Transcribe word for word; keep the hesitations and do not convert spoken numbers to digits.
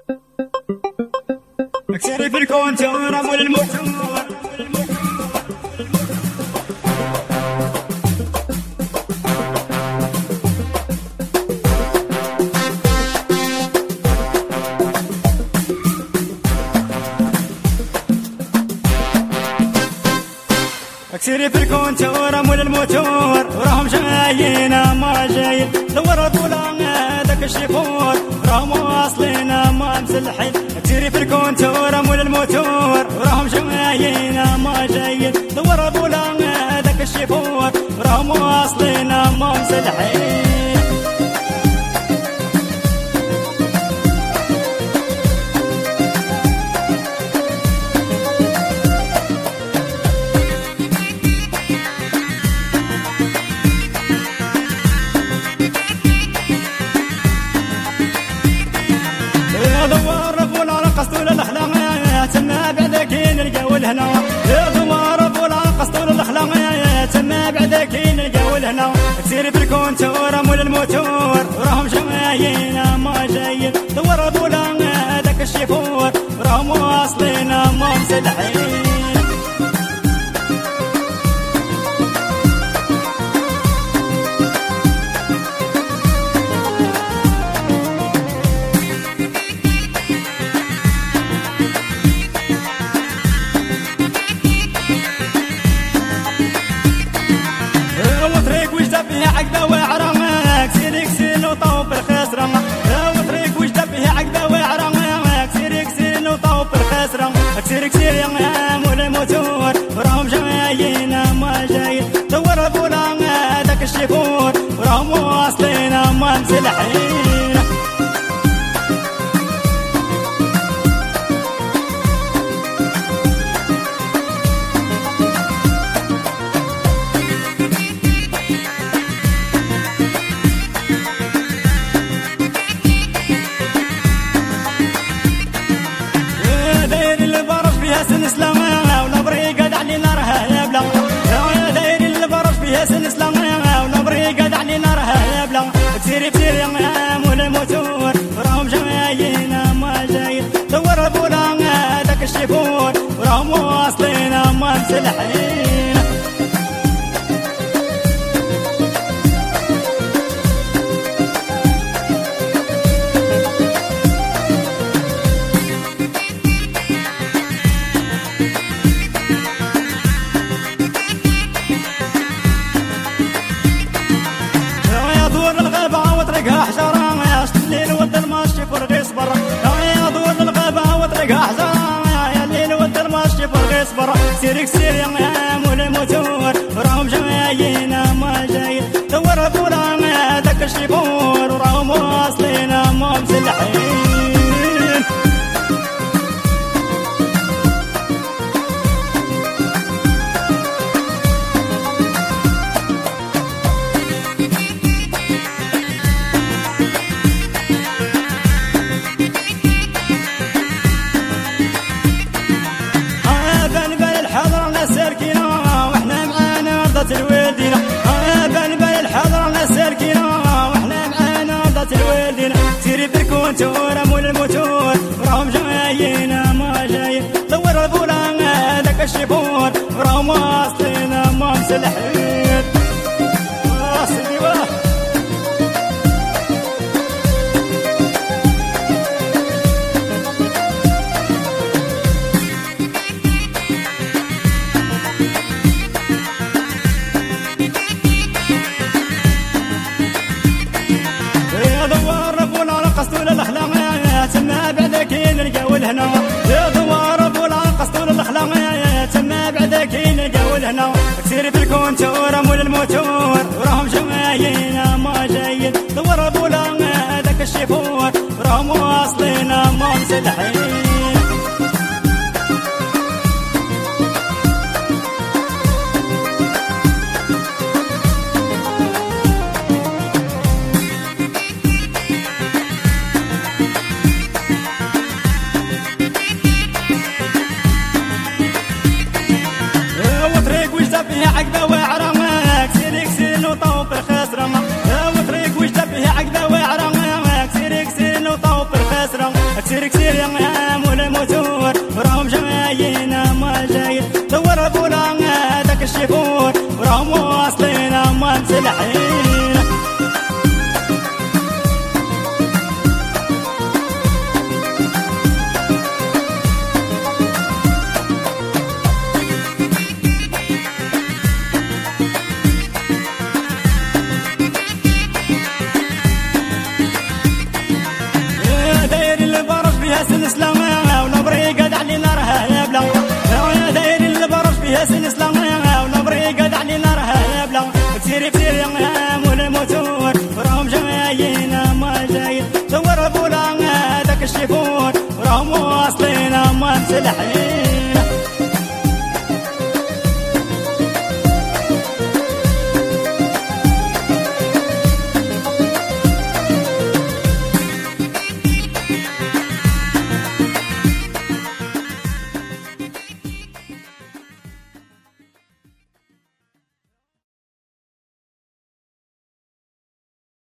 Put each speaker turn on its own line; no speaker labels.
اكسري في الكون تورا مول الموتور اكسري في الكون تورا مول الموتور وراهم جايين ما جايين دور طولا داك الشيفور راهم واصلين ما مسلحين اكسري في الكون تورا مول الموتور وراهم جايين ما جايين دور طولا داك الشيفور راهم واصلين ما مسلحين قصدول الأخلاق تما بعدك نلقاو الهنا يا دوار بولا قصدول الأخلاق تما بعدك نلقاو الهنا كثير في الكون تورا مول الموتور وراهم جايين ما جايين دوار بولا داك الشيفور وراهم واصلين ما مسلحين عقبة وعرامك سيرك سين وطوب الخسرة وطريق وجدة فيها عقبة وعرامك سيرك سين وطوب الخسرة سيرك سير يا مول الموتور وراهم جايين ما جايين دور بولا داك الشيفور وراهم واصلين ما مسلحين سن سلامة ونبري قد علي نارها يبلا يا داير اللي برش فيها سن سلامة ونبري قد علي نارها يبلا كثير كثير يا مول الموتور وراهم جايين ما جايين دور بولا داك الشيفور وراهم واصلين ما مسلحين حجرة يا الليل والظلمة شيفور غيس برا يا ضوء الغابة وطريقها حجرة يا الليل والظلمة شيفور غيس برا سيرك سير يا مول الموتور وراهم جايين ما جايين دور بولا داك الشيفور وراهم واصلين ما مسلحين الوالدينا بان بان الحضرة نسالكينا واحنا معانا ضات الوالدينا سيري في الكون تورا مول الموتور وراهم جايين ما جايين دور بولا داك الشيفور وراهم واصلين ما مسلحين سيدي واه قصدول الأخلاق تما بعدك نلقاو الهنا يا دوار بولا قصدول الأخلاق تما بعدك نلقاو الهنا كثير في الكون تورا مول الموتور وراهم جايين ما جايين دور بولا داك الشيفور وراهم واصلين ما مسلحين فيها عقبة وعرامك سيرك سين وطوب الخسرة وطريق وجدة فيها عقبة وعرامك سيرك سين وطوب الخسرة كتير كتير يا مول الموتور وراهم جايين ما جايين دور بولا هذاك الشيفور وراهم واصلين ما مسلحين سلسلة ونبري قد علي نارها يبلا يا داير اللي برش فيها سلسلة ونبري قد علي نارها يبلا كتير كتير يا مول الموتور وراهم جايين ما جايين دور بولا هذاك الشيفور وراهم واصلين ما مسلحين